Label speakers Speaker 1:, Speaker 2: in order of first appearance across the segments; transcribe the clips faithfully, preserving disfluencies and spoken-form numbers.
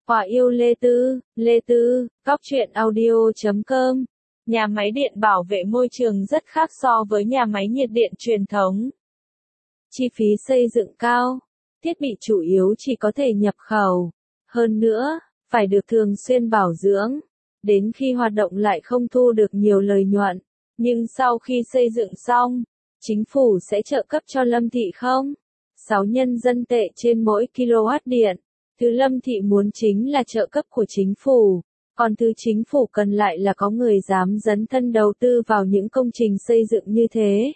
Speaker 1: Quả yêu Lê Tư, Lê Tư, Cóc truyện audio chấm com. Nhà máy điện bảo vệ môi trường rất khác so với nhà máy nhiệt điện truyền thống. Chi phí xây dựng cao, thiết bị chủ yếu chỉ có thể nhập khẩu. Hơn nữa, phải được thường xuyên bảo dưỡng, đến khi hoạt động lại không thu được nhiều lợi nhuận. Nhưng sau khi xây dựng xong, chính phủ sẽ trợ cấp cho Lâm Thị không? sáu nhân dân tệ trên mỗi kW điện. Thứ Lâm Thị muốn chính là trợ cấp của chính phủ, còn thứ chính phủ cần lại là có người dám dấn thân đầu tư vào những công trình xây dựng như thế.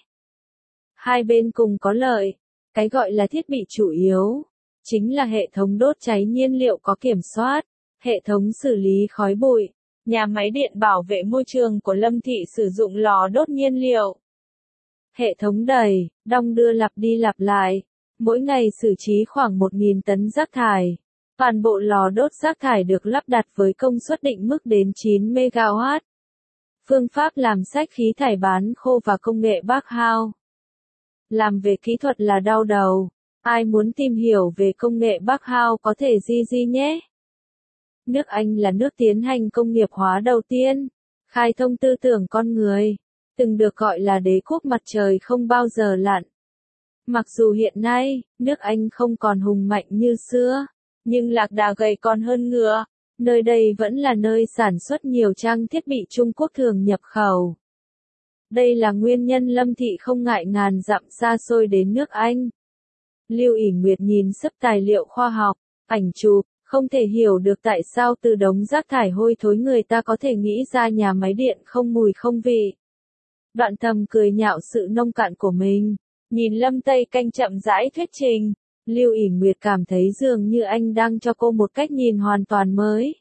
Speaker 1: Hai bên cùng có lợi, cái gọi là thiết bị chủ yếu, chính là hệ thống đốt cháy nhiên liệu có kiểm soát, hệ thống xử lý khói bụi. Nhà máy điện bảo vệ môi trường của Lâm Thị sử dụng lò đốt nhiên liệu. Hệ thống đẩy, đong đưa lặp đi lặp lại, mỗi ngày xử trí khoảng một nghìn tấn rác thải. Toàn bộ lò đốt rác thải được lắp đặt với công suất định mức đến chín mê ga oát. Phương pháp làm sách khí thải bán khô và công nghệ Backhau. Làm về kỹ thuật là đau đầu. Ai muốn tìm hiểu về công nghệ Backhau có thể gi gi nhé. Nước Anh là nước tiến hành công nghiệp hóa đầu tiên, khai thông tư tưởng con người, từng được gọi là đế quốc mặt trời không bao giờ lặn. Mặc dù hiện nay, nước Anh không còn hùng mạnh như xưa, nhưng lạc đà gầy còn hơn ngựa, nơi đây vẫn là nơi sản xuất nhiều trang thiết bị Trung Quốc thường nhập khẩu. Đây là nguyên nhân Lâm Thị không ngại ngàn dặm xa xôi đến nước Anh. Lưu ỷ Nguyệt nhìn sấp tài liệu khoa học, ảnh chụp, không thể hiểu được tại sao từ đống rác thải hôi thối người ta có thể nghĩ ra nhà máy điện không mùi không vị. Đoạn thầm cười nhạo sự nông cạn của mình, nhìn Lâm Tây Canh chậm rãi thuyết trình. Lưu ỷ Nguyệt cảm thấy dường như anh đang cho cô một cách nhìn hoàn toàn mới.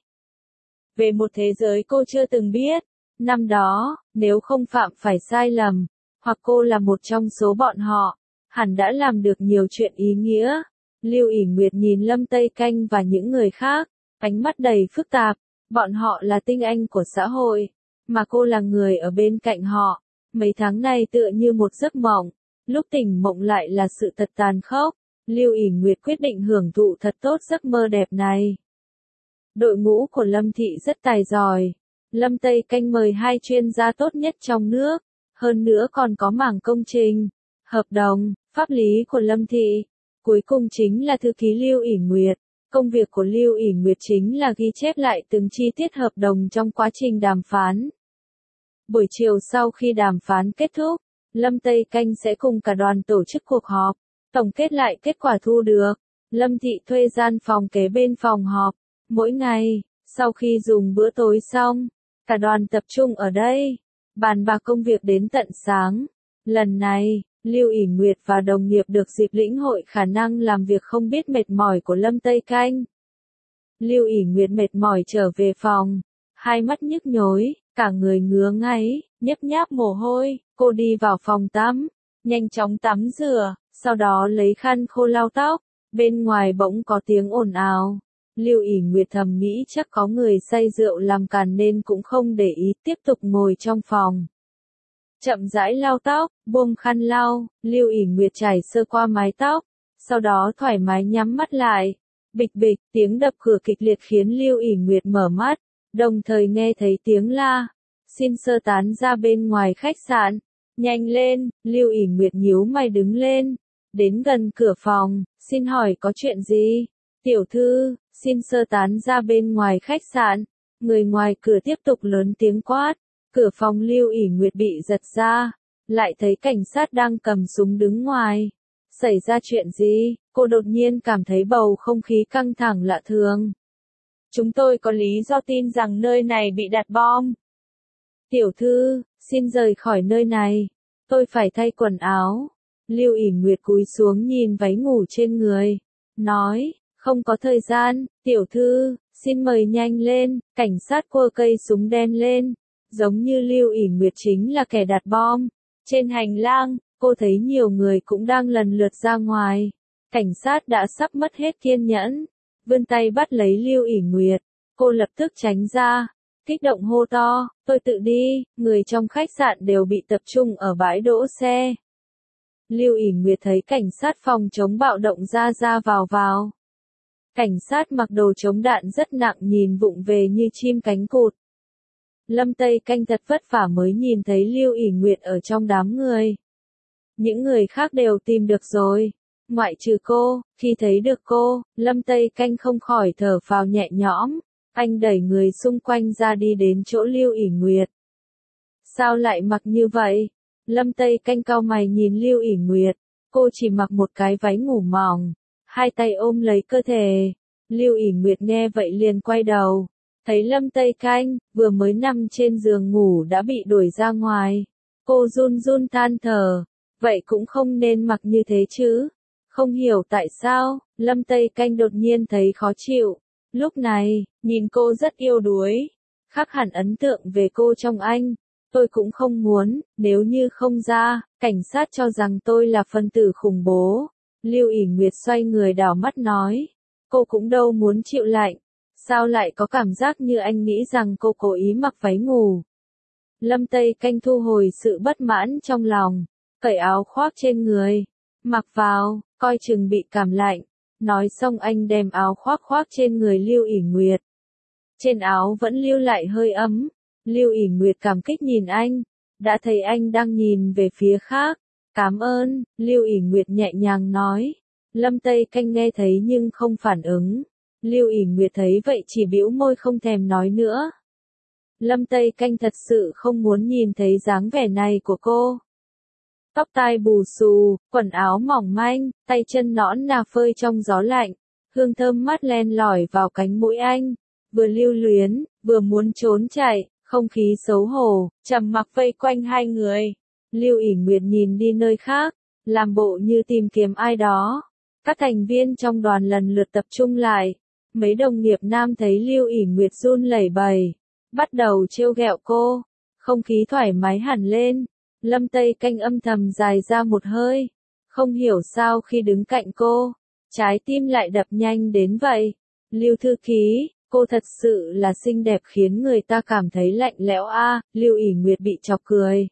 Speaker 1: Về một thế giới cô chưa từng biết. Năm đó, nếu không phạm phải sai lầm, hoặc cô là một trong số bọn họ, hẳn đã làm được nhiều chuyện ý nghĩa. Lưu ỷ Nguyệt nhìn Lâm Tây Canh và những người khác, ánh mắt đầy phức tạp. Bọn họ là tinh anh của xã hội, mà cô là người ở bên cạnh họ. Mấy tháng này tựa như một giấc mộng, lúc tỉnh mộng lại là sự thật tàn khốc. Lưu ỷ Nguyệt quyết định hưởng thụ thật tốt giấc mơ đẹp này. Đội ngũ của Lâm Thị rất tài giỏi. Lâm Tây Canh mời hai chuyên gia tốt nhất trong nước, hơn nữa còn có mảng công trình, hợp đồng, pháp lý của Lâm Thị. Cuối cùng chính là thư ký Lưu ỷ Nguyệt. Công việc của Lưu ỷ Nguyệt chính là ghi chép lại từng chi tiết hợp đồng trong quá trình đàm phán. Buổi chiều sau khi đàm phán kết thúc, Lâm Tây Canh sẽ cùng cả đoàn tổ chức cuộc họp, tổng kết lại kết quả thu được. Lâm Thị thuê gian phòng kế bên phòng họp. Mỗi ngày, sau khi dùng bữa tối xong, cả đoàn tập trung ở đây, bàn bạc công việc đến tận sáng. Lần này, Lưu ỷ Nguyệt và đồng nghiệp được dịp lĩnh hội khả năng làm việc không biết mệt mỏi của Lâm Tây Canh. Lưu ỷ Nguyệt mệt mỏi trở về phòng, hai mắt nhức nhối, cả người ngứa ngáy, nhấp nháp mồ hôi. Cô đi vào phòng tắm, nhanh chóng tắm rửa, sau đó lấy khăn khô lau tóc. Bên ngoài bỗng có tiếng ồn ào. Lưu ỷ Nguyệt thầm nghĩ chắc có người say rượu làm càn nên cũng không để ý, tiếp tục ngồi trong phòng. Chậm rãi lau tóc, buông khăn lau, Lưu ỷ Nguyệt chải sơ qua mái tóc, sau đó thoải mái nhắm mắt lại. Bịch bịch, tiếng đập cửa kịch liệt khiến Lưu ỷ Nguyệt mở mắt, đồng thời nghe thấy tiếng la. Xin sơ tán ra bên ngoài khách sạn. Nhanh lên, Lưu ỷ Nguyệt nhíu mày đứng lên. Đến gần cửa phòng, xin hỏi có chuyện gì? Tiểu thư, xin sơ tán ra bên ngoài khách sạn. Người ngoài cửa tiếp tục lớn tiếng quát. Cửa phòng Lưu ỷ Nguyệt bị giật ra, lại thấy cảnh sát đang cầm súng đứng ngoài. Xảy ra chuyện gì? Cô đột nhiên cảm thấy bầu không khí căng thẳng lạ thường. Chúng tôi có lý do tin rằng nơi này bị đặt bom. Tiểu thư, xin rời khỏi nơi này. Tôi phải thay quần áo. Lưu ỷ Nguyệt cúi xuống nhìn váy ngủ trên người, nói, không có thời gian, tiểu thư, xin mời nhanh lên. Cảnh sát quơ cây súng đen lên, giống như Lưu ỷ Nguyệt chính là kẻ đặt bom. Trên hành lang, cô thấy nhiều người cũng đang lần lượt ra ngoài. Cảnh sát đã sắp mất hết kiên nhẫn, vươn tay bắt lấy Lưu ỷ Nguyệt. Cô lập tức tránh ra, kích động hô to, tôi tự đi. Người trong khách sạn đều bị tập trung ở bãi đỗ xe. Lưu ỷ Nguyệt thấy cảnh sát phòng chống bạo động ra ra vào vào. Cảnh sát mặc đồ chống đạn rất nặng nhìn vụng về như chim cánh cụt. Lâm Tây Canh thật vất vả mới nhìn thấy Lưu ỷ Nguyệt ở trong đám người. Những người khác đều tìm được rồi. Ngoại trừ cô, khi thấy được cô, Lâm Tây Canh không khỏi thở phào nhẹ nhõm. Anh đẩy người xung quanh ra đi đến chỗ Lưu ỷ Nguyệt. Sao lại mặc như vậy? Lâm Tây Canh cau mày nhìn Lưu ỷ Nguyệt. Cô chỉ mặc một cái váy ngủ mỏng, hai tay ôm lấy cơ thể. Lưu ỷ Nguyệt nghe vậy liền quay đầu. Thấy Lâm Tây Canh, vừa mới nằm trên giường ngủ đã bị đuổi ra ngoài. Cô run run than thở. Vậy cũng không nên mặc như thế chứ. Không hiểu tại sao, Lâm Tây Canh đột nhiên thấy khó chịu. Lúc này, nhìn cô rất yêu đuối. Khác hẳn ấn tượng về cô trong anh. Tôi cũng không muốn, nếu như không ra, cảnh sát cho rằng tôi là phân tử khủng bố. Lưu ỷ Nguyệt xoay người đảo mắt nói. Cô cũng đâu muốn chịu lạnh. Sao lại có cảm giác như anh nghĩ rằng cô cố ý mặc váy ngủ. Lâm Tây Canh thu hồi sự bất mãn trong lòng. Cởi áo khoác trên người. Mặc vào, coi chừng bị cảm lạnh. Nói xong anh đem áo khoác khoác trên người Lưu ỷ Nguyệt. Trên áo vẫn lưu lại hơi ấm. Lưu ỷ Nguyệt cảm kích nhìn anh. Đã thấy anh đang nhìn về phía khác. Cảm ơn, Lưu ỷ Nguyệt nhẹ nhàng nói. Lâm Tây Canh nghe thấy nhưng không phản ứng. Lưu ỷ Nguyệt thấy vậy chỉ bĩu môi không thèm nói nữa. Lâm Tây Canh thật sự không muốn nhìn thấy dáng vẻ này của cô. Tóc tai bù xù, quần áo mỏng manh, tay chân nõn nà phơi trong gió lạnh. Hương thơm mát len lỏi vào cánh mũi anh. Vừa lưu luyến, vừa muốn trốn chạy, không khí xấu hổ, trầm mặc vây quanh hai người. Lưu ỷ Nguyệt nhìn đi nơi khác, làm bộ như tìm kiếm ai đó. Các thành viên trong đoàn lần lượt tập trung lại. Mấy đồng nghiệp nam thấy Lưu ỷ Nguyệt run lẩy bẩy, bắt đầu trêu ghẹo cô. Không khí thoải mái hẳn lên. Lâm Tây Canh âm thầm dài ra một hơi. Không hiểu sao khi đứng cạnh cô, trái tim lại đập nhanh đến vậy. Lưu thư ký, cô thật sự là xinh đẹp khiến người ta cảm thấy lạnh lẽo a. À, Lưu ỷ Nguyệt bị chọc cười.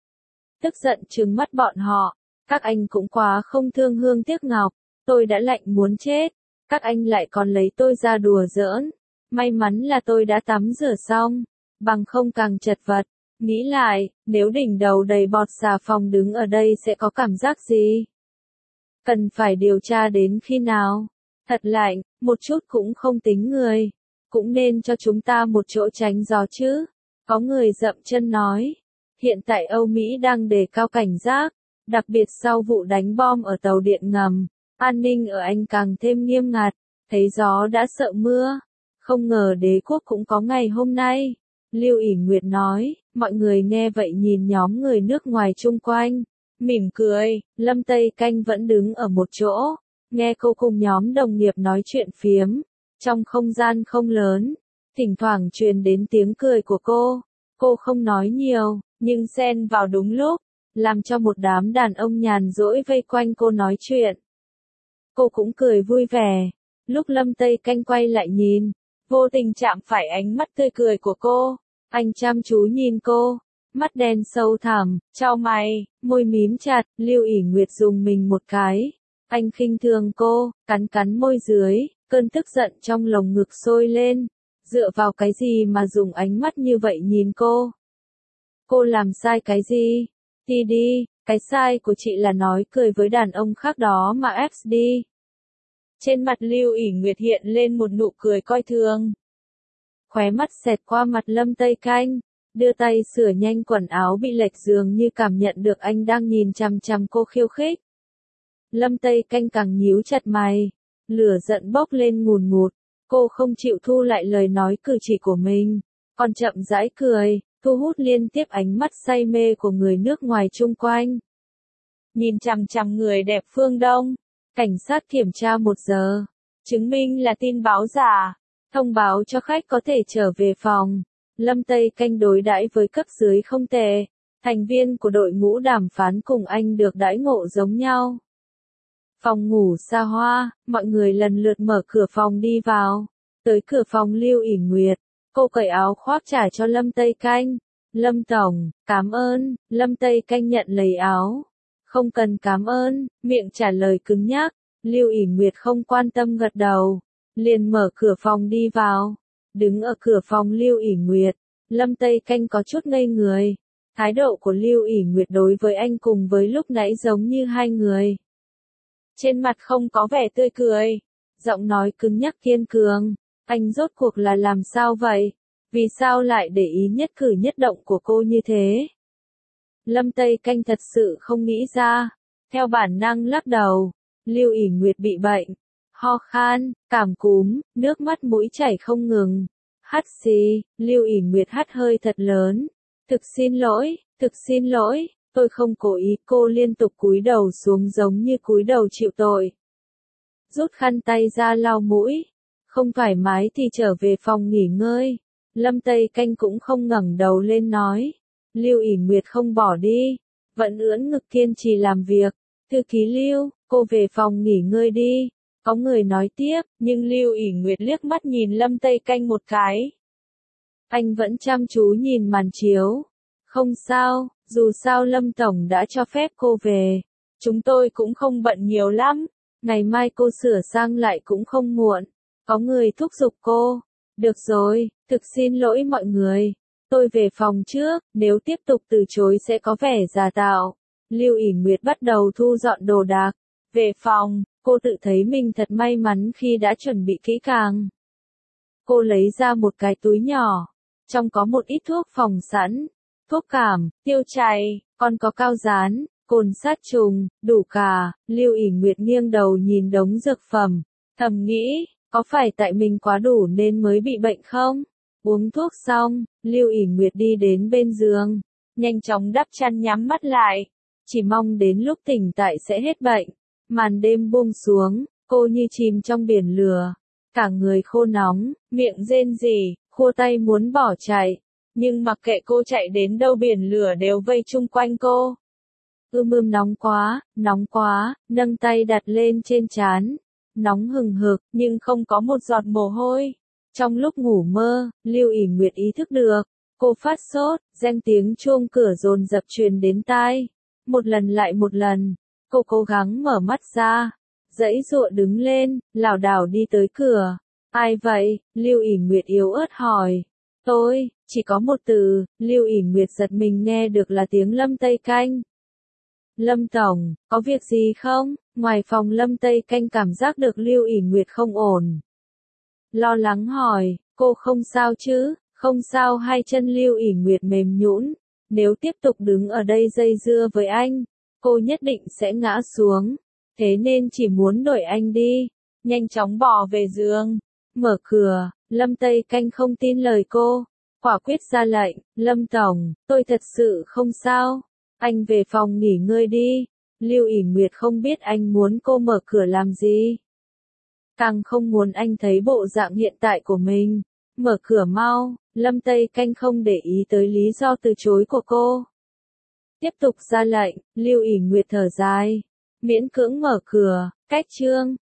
Speaker 1: Tức giận trừng mắt bọn họ. Các anh cũng quá không thương hương tiếc ngọc. Tôi đã lạnh muốn chết. Các anh lại còn lấy tôi ra đùa giỡn. May mắn là tôi đã tắm rửa xong. Bằng không càng chật vật. Nghĩ lại, nếu đỉnh đầu đầy bọt xà phòng đứng ở đây sẽ có cảm giác gì? Cần phải điều tra đến khi nào? Thật lạnh, một chút cũng không tính người. Cũng nên cho chúng ta một chỗ tránh gió chứ. Có người dậm chân nói. Hiện tại Âu Mỹ đang đề cao cảnh giác. Đặc biệt sau vụ đánh bom ở tàu điện ngầm. An ninh ở Anh càng thêm nghiêm ngặt. Thấy gió đã sợ mưa. Không ngờ đế quốc cũng có ngày hôm nay. Lưu ỷ Nguyệt nói. Mọi người nghe vậy nhìn nhóm người nước ngoài chung quanh. Mỉm cười. Lâm Tây Canh vẫn đứng ở một chỗ. Nghe cô cùng nhóm đồng nghiệp nói chuyện phiếm. Trong không gian không lớn. Thỉnh thoảng truyền đến tiếng cười của cô. Cô không nói nhiều, nhưng xen vào đúng lúc. Làm cho một đám đàn ông nhàn rỗi vây quanh cô nói chuyện. Cô cũng cười vui vẻ. Lúc Lâm Tây Canh quay lại nhìn, vô tình chạm phải ánh mắt tươi cười của cô. Anh chăm chú nhìn cô, mắt đen sâu thẳm, chau mày, môi mím chặt. Lưu ỷ Nguyệt dùng mình một cái. Anh khinh thường cô, cắn cắn môi dưới, cơn tức giận trong lồng ngực sôi lên. Dựa vào cái gì mà dùng ánh mắt như vậy nhìn cô? Cô làm sai cái gì? Đi đi, cái sai của chị là nói cười với đàn ông khác đó mà ép đi. Trên mặt Lưu ỷ Nguyệt hiện lên một nụ cười coi thường. Khóe mắt xẹt qua mặt Lâm Tây Canh, đưa tay sửa nhanh quần áo bị lệch dường như cảm nhận được anh đang nhìn chằm chằm cô khiêu khích. Lâm Tây Canh càng nhíu chặt mày, lửa giận bốc lên ngùn ngụt. Cô không chịu thu lại lời nói cử chỉ của mình, còn chậm rãi cười, thu hút liên tiếp ánh mắt say mê của người nước ngoài chung quanh. Nhìn chằm chằm người đẹp phương Đông, cảnh sát kiểm tra một giờ, chứng minh là tin báo giả, thông báo cho khách có thể trở về phòng. Lâm Tây Canh đối đãi với cấp dưới không tệ, thành viên của đội ngũ đàm phán cùng anh được đãi ngộ giống nhau. Phòng ngủ xa hoa, mọi người lần lượt mở cửa phòng đi vào. Tới cửa phòng Lưu ỷ Nguyệt, cô cởi áo khoác trả cho Lâm Tây Canh. Lâm Tổng, cảm ơn. Lâm Tây Canh nhận lấy áo. Không cần cảm ơn, miệng trả lời cứng nhắc. Lưu ỷ Nguyệt không quan tâm gật đầu. liền mở cửa phòng đi vào. Đứng ở cửa phòng Lưu ỉ Nguyệt, Lâm Tây Canh có chút ngây người. Thái độ của Lưu ỉ Nguyệt đối với anh cùng với lúc nãy giống như hai người. Trên mặt không có vẻ tươi cười, giọng nói cứng nhắc kiên cường. Anh rốt cuộc là làm sao vậy? Vì sao lại để ý nhất cử nhất động của cô như thế? Lâm Tây Canh thật sự không nghĩ ra. Theo bản năng lắc đầu. Lưu ỉ Nguyệt bị bệnh. Ho khan, cảm cúm, nước mắt mũi chảy không ngừng. Hắt xì, Lưu ỉ Nguyệt hắt hơi thật lớn. Thực xin lỗi, thực xin lỗi, tôi không cố ý. Cô liên tục cúi đầu xuống giống như cúi đầu chịu tội. Rút khăn tay ra lau mũi. Không thoải mái thì trở về phòng nghỉ ngơi. Lâm Tây Canh cũng không ngẩng đầu lên nói. Lưu ỉ Nguyệt không bỏ đi. Vẫn ưỡn ngực kiên trì làm việc. Thư ký Lưu, cô về phòng nghỉ ngơi đi. Có người nói tiếp, nhưng Lưu ỉ Nguyệt liếc mắt nhìn Lâm Tây Canh một cái. Anh vẫn chăm chú nhìn màn chiếu. Không sao, dù sao Lâm Tổng đã cho phép cô về. Chúng tôi cũng không bận nhiều lắm. Ngày mai cô sửa sang lại cũng không muộn. Có người thúc giục cô. Được rồi, thực xin lỗi mọi người. Tôi về phòng trước, nếu tiếp tục từ chối sẽ có vẻ giả tạo. Lưu ỉ Nguyệt bắt đầu thu dọn đồ đạc. Về phòng, cô tự thấy mình thật may mắn khi đã chuẩn bị kỹ càng. Cô lấy ra một cái túi nhỏ. Trong có một ít thuốc phòng sẵn. Thuốc cảm, tiêu chảy, còn có cao dán, cồn sát trùng, đủ cả. Lưu ỉ Nguyệt nghiêng đầu nhìn đống dược phẩm. Thầm nghĩ, có phải tại mình quá đủ nên mới bị bệnh không? Uống thuốc xong, Lưu ỉ Nguyệt đi đến bên giường. Nhanh chóng đắp chăn nhắm mắt lại. Chỉ mong đến lúc tỉnh tại sẽ hết bệnh. Màn đêm buông xuống, cô như chìm trong biển lửa. Cả người khô nóng, miệng rên rỉ, khô tay muốn bỏ chạy. Nhưng mặc kệ cô chạy đến đâu biển lửa đều vây chung quanh cô. Ưm ưm nóng quá, nóng quá, nâng tay đặt lên trên trán. Nóng hừng hực, nhưng không có một giọt mồ hôi. Trong lúc ngủ mơ, Lưu ỉ Nguyệt ý thức được. Cô phát sốt, reng tiếng chuông cửa dồn dập truyền đến tai. Một lần lại một lần. Cô cố gắng mở mắt ra. Giãy giụa đứng lên, lảo đảo đi tới cửa. Ai vậy? Lưu ỉ Nguyệt yếu ớt hỏi. Tôi, chỉ có một từ. Lưu ỉ Nguyệt giật mình nghe được là tiếng Lâm Tây Canh. Lâm Tổng, có việc gì không? Ngoài phòng Lâm Tây Canh cảm giác được Lưu ỉ Nguyệt không ổn. Lo lắng hỏi, cô không sao chứ? Không sao. Hai chân Lưu ỉ Nguyệt mềm nhũn. Nếu tiếp tục đứng ở đây dây dưa với anh, cô nhất định sẽ ngã xuống. Thế nên chỉ muốn đuổi anh đi. Nhanh chóng bỏ về giường. Mở cửa, Lâm Tây Canh không tin lời cô. Quả quyết ra lệnh, Lâm Tổng, tôi thật sự không sao. Anh về phòng nghỉ ngơi đi. Lưu ỉ Nguyệt không biết anh muốn cô mở cửa làm gì. Càng không muốn anh thấy bộ dạng hiện tại của mình. Mở cửa mau. Lâm Tây Canh không để ý tới lý do từ chối của cô. Tiếp tục ra lệnh, Lưu ỉ Nguyệt thở dài. Miễn cưỡng mở cửa, cách chương.